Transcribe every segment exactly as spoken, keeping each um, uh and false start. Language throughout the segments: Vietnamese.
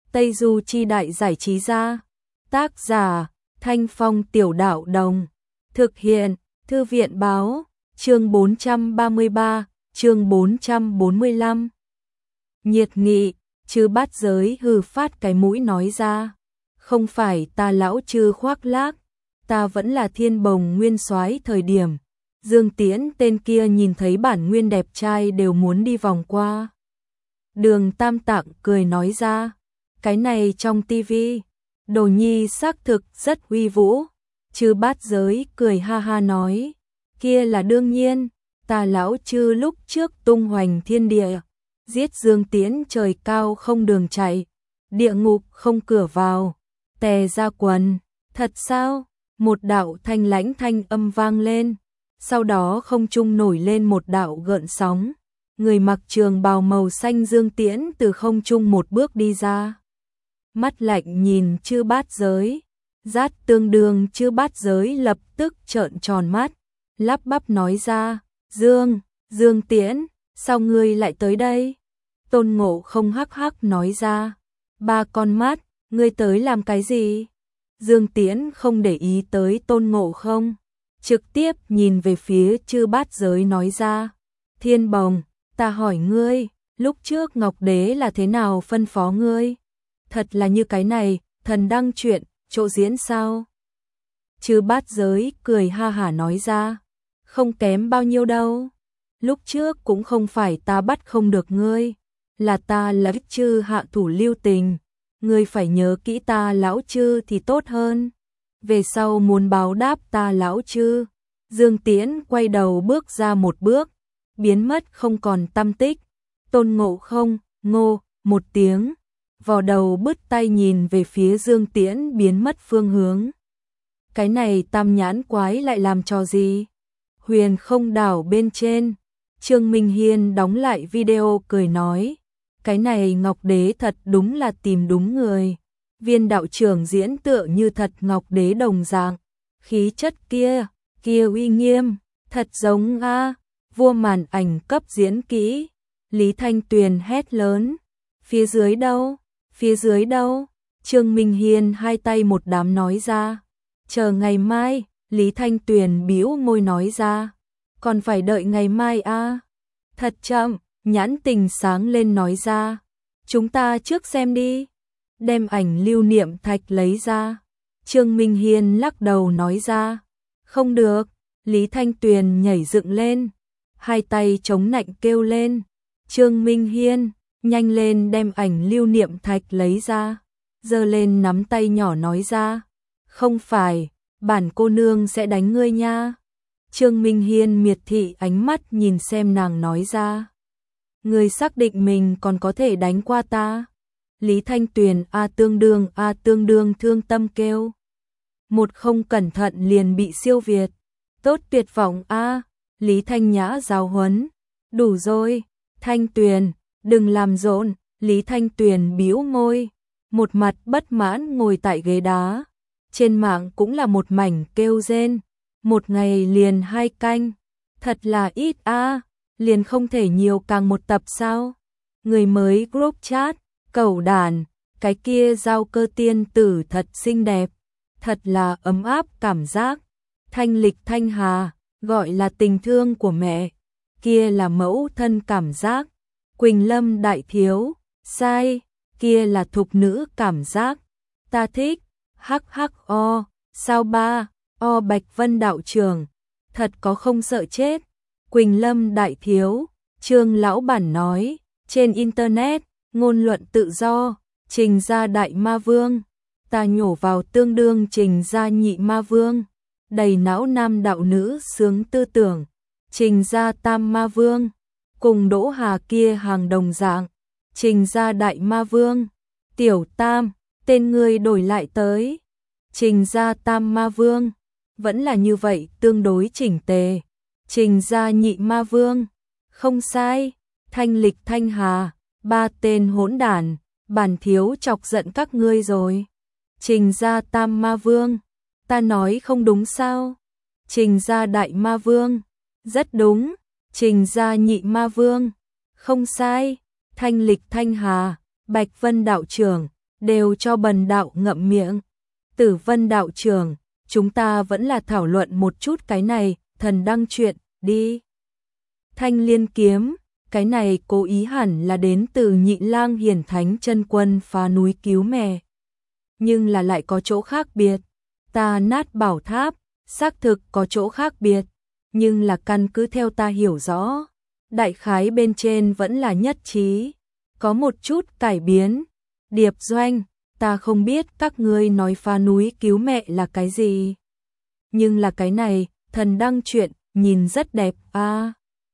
Tây Du Chi Đại Giải Trí Gia. Tác giả Thanh Phong Tiểu Đạo Đồng. Thực hiện Thư viện Báo. Chương bốn trăm ba mươi ba, chương bốn trăm bốn mươi lăm. Nhiệt nghị, Chư Bát Giới hừ phát cái mũi nói ra. Không phải ta lão Chư khoác lác, ta vẫn là Thiên Bồng nguyên soái thời điểm. Dương Tiễn tên kia nhìn thấy bản nguyên đẹp trai đều muốn đi vòng qua. Đường Tam Tạng cười nói ra. Cái này trong tivi, Đồ Nhi xác thực rất uy vũ. Chư Bát Giới cười ha ha nói. Kia là đương nhiên, ta lão Chư lúc trước tung hoành thiên địa, giết Dương Tiễn trời cao không đường chạy, địa ngục không cửa vào, tè ra quần. Thật sao? Một đạo thanh lãnh thanh âm vang lên, sau đó không trung nổi lên một đạo gợn sóng. Người mặc trường bào màu xanh Dương Tiễn từ không trung một bước đi ra. Mắt lạnh nhìn Chư Bát Giới, rát tương đương. Chư Bát Giới lập tức trợn tròn mắt, lắp bắp nói ra, Dương, Dương Tiễn, sao ngươi lại tới đây? Tôn Ngộ Không hắc hắc nói ra, ba con mắt, ngươi tới làm cái gì? Dương Tiễn không để ý tới Tôn Ngộ Không, trực tiếp nhìn về phía Chư Bát Giới nói ra, Thiên Bồng, ta hỏi ngươi, lúc trước Ngọc Đế là thế nào phân phó ngươi? Thật là như cái này, thần đăng truyện, chỗ diễn sao? Chư Bát Giới cười ha hả nói ra, không kém bao nhiêu đâu. Lúc trước cũng không phải ta bắt không được ngươi, là ta là Chư hạ thủ lưu tình. Ngươi phải nhớ kỹ ta lão Chư thì tốt hơn. Về sau muốn báo đáp ta lão Chư. Dương Tiễn quay đầu bước ra một bước, biến mất không còn tăm tích. Tôn Ngộ Không, ngô, một tiếng, vò đầu bứt tay nhìn về phía Dương Tiễn biến mất phương hướng. Cái này tam nhãn quái lại làm trò gì? Huyền Không đảo bên trên, Trương Minh Hiên đóng lại video cười nói, cái này Ngọc Đế thật đúng là tìm đúng người. Viên đạo trưởng diễn tựa như thật Ngọc Đế đồng dạng, khí chất kia, kia uy nghiêm, thật giống a. Vua màn ảnh cấp diễn kỹ. Lý Thanh Tuyền hét lớn, phía dưới đâu? Phía dưới đâu? Trương Minh Hiên hai tay một đám nói ra, chờ ngày mai. Lý Thanh Tuyền bĩu môi nói ra, còn phải đợi ngày mai a. Thật chậm. Nhãn Tình sáng lên nói ra, chúng ta trước xem đi. Đem ảnh lưu niệm thạch lấy ra. Trương Minh Hiên lắc đầu nói ra, không được. Lý Thanh Tuyền nhảy dựng lên, hai tay chống nạnh kêu lên, Trương Minh Hiên, nhanh lên đem ảnh lưu niệm thạch lấy ra. Giơ lên nắm tay nhỏ nói ra, không phải, bản cô nương sẽ đánh ngươi nha. Trương Minh Hiên miệt thị ánh mắt nhìn xem nàng nói ra, ngươi xác định mình còn có thể đánh qua ta? Lý Thanh Tuyền a tương đương a tương đương thương tâm kêu. Một không cẩn thận liền bị siêu việt. Tốt tuyệt vọng a. Lý Thanh Nhã giáo huấn. Đủ rồi, Thanh Tuyền, đừng làm rộn. Lý Thanh Tuyền bĩu môi, một mặt bất mãn ngồi tại ghế đá. Trên mạng cũng là một mảnh kêu rên. Một ngày liền hai canh, thật là ít a. Liền không thể nhiều càng một tập sao? Người mới group chat, cẩu đàn, cái kia giao cơ tiên tử thật xinh đẹp, thật là ấm áp cảm giác. Thanh lịch thanh hà, gọi là tình thương của mẹ, kia là mẫu thân cảm giác. Quỳnh Lâm đại thiếu, sai, kia là thục nữ cảm giác. Ta thích, hắc hắc o, sao ba, o Bạch Vân đạo trưởng, thật có không sợ chết. Quỳnh Lâm đại thiếu, Trương lão bản nói, trên internet, ngôn luận tự do, Trình gia đại ma vương, ta nhổ vào tương đương Trình gia nhị ma vương, đầy não nam đạo nữ sướng tư tưởng, Trình gia tam ma vương, cùng Đỗ Hà kia hàng đồng dạng, Trình gia đại ma vương, tiểu tam, tên người đổi lại tới, Trình gia tam ma vương, vẫn là như vậy tương đối chỉnh tề. Trình gia nhị ma vương, không sai. Thanh lịch thanh hà, ba tên hỗn đản, bản thiếu chọc giận các ngươi rồi. Trình gia tam ma vương, ta nói không đúng sao? Trình gia đại ma vương, rất đúng. Trình gia nhị ma vương, không sai. Thanh lịch thanh hà, Bạch Vân đạo trưởng, đều cho bần đạo ngậm miệng. Tử Vân đạo trưởng, chúng ta vẫn là thảo luận một chút cái này, thần đăng chuyện, đi. Thanh Liên kiếm, cái này cố ý hẳn là đến từ Nhị Lang Hiển Thánh Chân Quân phá núi cứu mẹ. Nhưng là lại có chỗ khác biệt. Ta nát bảo tháp, xác thực có chỗ khác biệt, nhưng là căn cứ theo ta hiểu rõ, đại khái bên trên vẫn là nhất trí, có một chút cải biến. Điệp Doanh, ta không biết các ngươi nói phá núi cứu mẹ là cái gì, nhưng là cái này, thần đăng chuyện, nhìn rất đẹp a. À,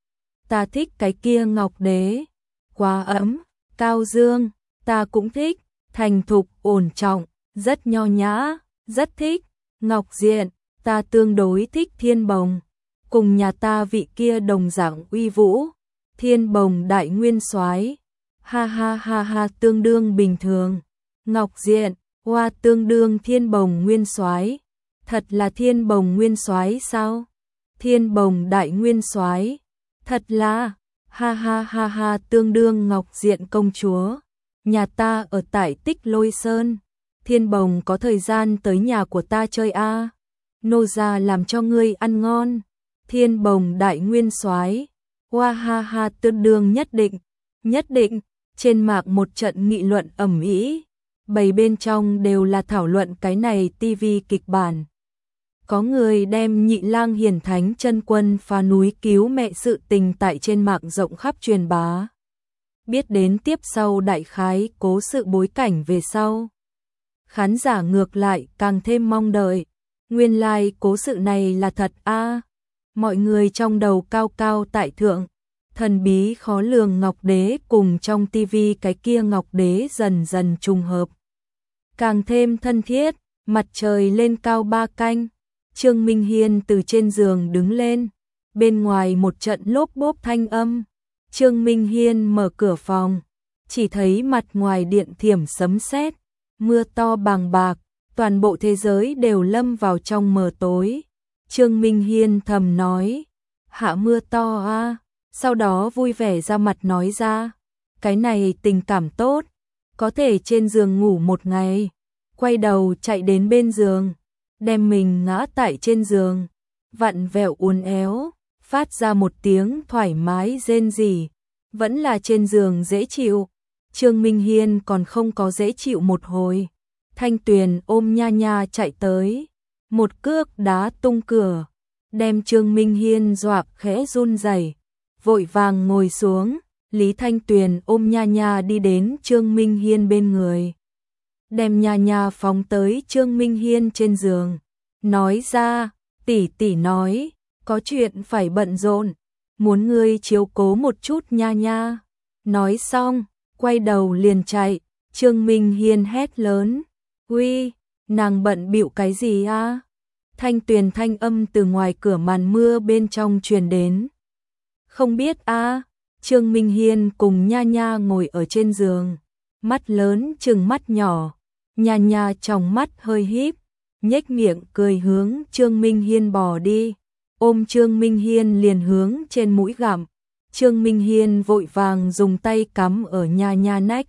ta thích cái kia ngọc đế, quá ấm, cao dương, ta cũng thích, thành thục, ổn trọng, rất nho nhã, rất thích. Ngọc Diện, ta tương đối thích Thiên Bồng, cùng nhà ta vị kia đồng dạng uy vũ, Thiên Bồng đại nguyên soái. Ha ha ha ha, tương đương bình thường. Ngọc Diện, hoa tương đương Thiên Bồng nguyên soái. Thật là Thiên Bồng nguyên soái sao? Thiên Bồng đại nguyên soái. Thật là, ha ha ha ha, tương đương Ngọc Diện công chúa. Nhà ta ở tại Tích Lôi Sơn. Thiên Bồng có thời gian tới nhà của ta chơi a. À. Nô gia làm cho ngươi ăn ngon. Thiên Bồng đại nguyên soái. Hoa ha ha, tương đương nhất định, nhất định. Trên mạng một trận nghị luận ầm ĩ, bầy bên trong đều là thảo luận cái này tivi kịch bản. Có người đem Nhị Lang Hiển Thánh Chân Quân phá núi cứu mẹ sự tình tại trên mạng rộng khắp truyền bá. Biết đến tiếp sau đại khái cố sự bối cảnh về sau, khán giả ngược lại càng thêm mong đợi. Nguyên lai like, cố sự này là thật a. À. Mọi người trong đầu cao cao tại thượng, thần bí khó lường Ngọc Đế cùng trong tivi cái kia Ngọc Đế dần dần trùng hợp, càng thêm thân thiết. Mặt trời lên cao ba canh, Trương Minh Hiên từ trên giường đứng lên, bên ngoài một trận lốp bốp thanh âm. Trương Minh Hiên mở cửa phòng, chỉ thấy mặt ngoài điện thiểm sấm sét, mưa to bàng bạc, toàn bộ thế giới đều lâm vào trong mờ tối. Trương Minh Hiên thầm nói, hạ mưa to a, à. Sau đó vui vẻ ra mặt nói ra, cái này tình cảm tốt, có thể trên giường ngủ một ngày. Quay đầu chạy đến bên giường, đem mình ngã tại trên giường, vặn vẹo uốn éo, phát ra một tiếng thoải mái rên rỉ, vẫn là trên giường dễ chịu. Trương Minh Hiên còn không có dễ chịu một hồi, Thanh Tuyền ôm Nha Nha chạy tới, một cước đá tung cửa, đem Trương Minh Hiên dọa khẽ run rẩy, vội vàng ngồi xuống. Lý Thanh Tuyền ôm Nha Nha đi đến Trương Minh Hiên bên người, đem Nha Nha phóng tới Trương Minh Hiên trên giường, nói ra, tỷ tỷ nói, có chuyện phải bận rộn, muốn ngươi chiếu cố một chút Nha Nha. Nói xong, quay đầu liền chạy. Trương Minh Hiên hét lớn, uy, nàng bận bịu cái gì a? À? Thanh Tuyền thanh âm từ ngoài cửa màn mưa bên trong truyền đến. Không biết a. À? Trương Minh Hiên cùng Nha Nha ngồi ở trên giường, mắt lớn trừng mắt nhỏ, Nha Nha trong mắt hơi híp, nhếch miệng cười hướng Trương Minh Hiên bò đi, ôm Trương Minh Hiên liền hướng trên mũi gặm. Trương Minh Hiên vội vàng dùng tay cắm ở Nha Nha nách,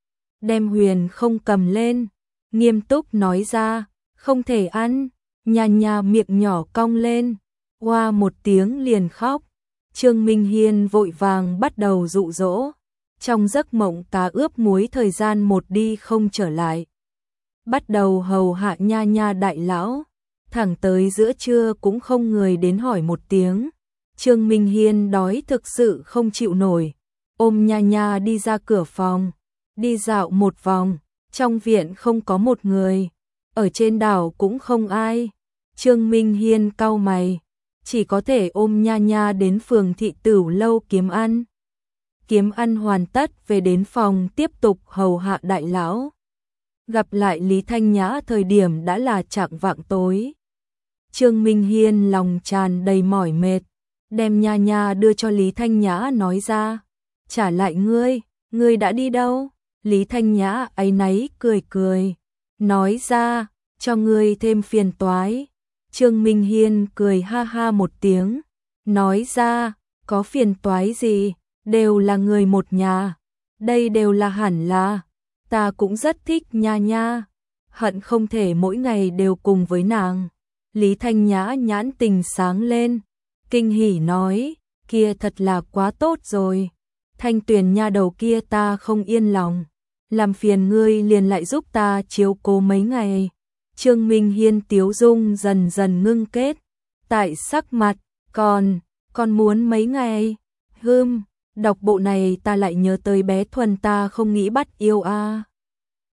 đem Huyền không cầm lên, nghiêm túc nói ra, không thể ăn. Nha Nha miệng nhỏ cong lên, oa một tiếng liền khóc. Trương Minh Hiên vội vàng bắt đầu dụ dỗ, trong giấc mộng cá ướp muối thời gian một đi không trở lại. Bắt đầu hầu hạ Nha Nha đại lão, thẳng tới giữa trưa cũng không người đến hỏi một tiếng. Trương Minh Hiên đói thực sự không chịu nổi, ôm Nha Nha đi ra cửa phòng, đi dạo một vòng, trong viện không có một người, ở trên đảo cũng không ai. Trương Minh Hiên cau mày, chỉ có thể ôm Nha Nha đến phường thị Tửu lâu kiếm ăn. Kiếm ăn hoàn tất về đến phòng tiếp tục hầu hạ đại lão. Gặp lại Lý Thanh Nhã thời điểm đã là chạng vạng tối. Trương Minh Hiên lòng tràn đầy mỏi mệt, đem Nha Nha đưa cho Lý Thanh Nhã nói ra, trả lại ngươi, ngươi đã đi đâu? Lý Thanh Nhã áy náy cười cười, nói ra, cho ngươi thêm phiền toái. Trương Minh Hiên cười ha ha một tiếng, nói ra, có phiền toái gì, đều là người một nhà, đây đều là hẳn là. ta cũng rất thích nha nha, hận không thể mỗi ngày đều cùng với nàng. Lý Thanh Nhã nhãn tình sáng lên, kinh hỉ nói, kia thật là quá tốt rồi. Thanh Tuyền nha đầu kia ta không yên lòng, làm phiền ngươi liền lại giúp ta chiếu cố mấy ngày. Trương Minh Hiên tiếu dung dần dần ngưng kết, tại sắc mặt, còn, còn muốn mấy ngày? Hừm, đọc bộ này ta lại nhớ tới bé Thuần ta không nghĩ bắt yêu a.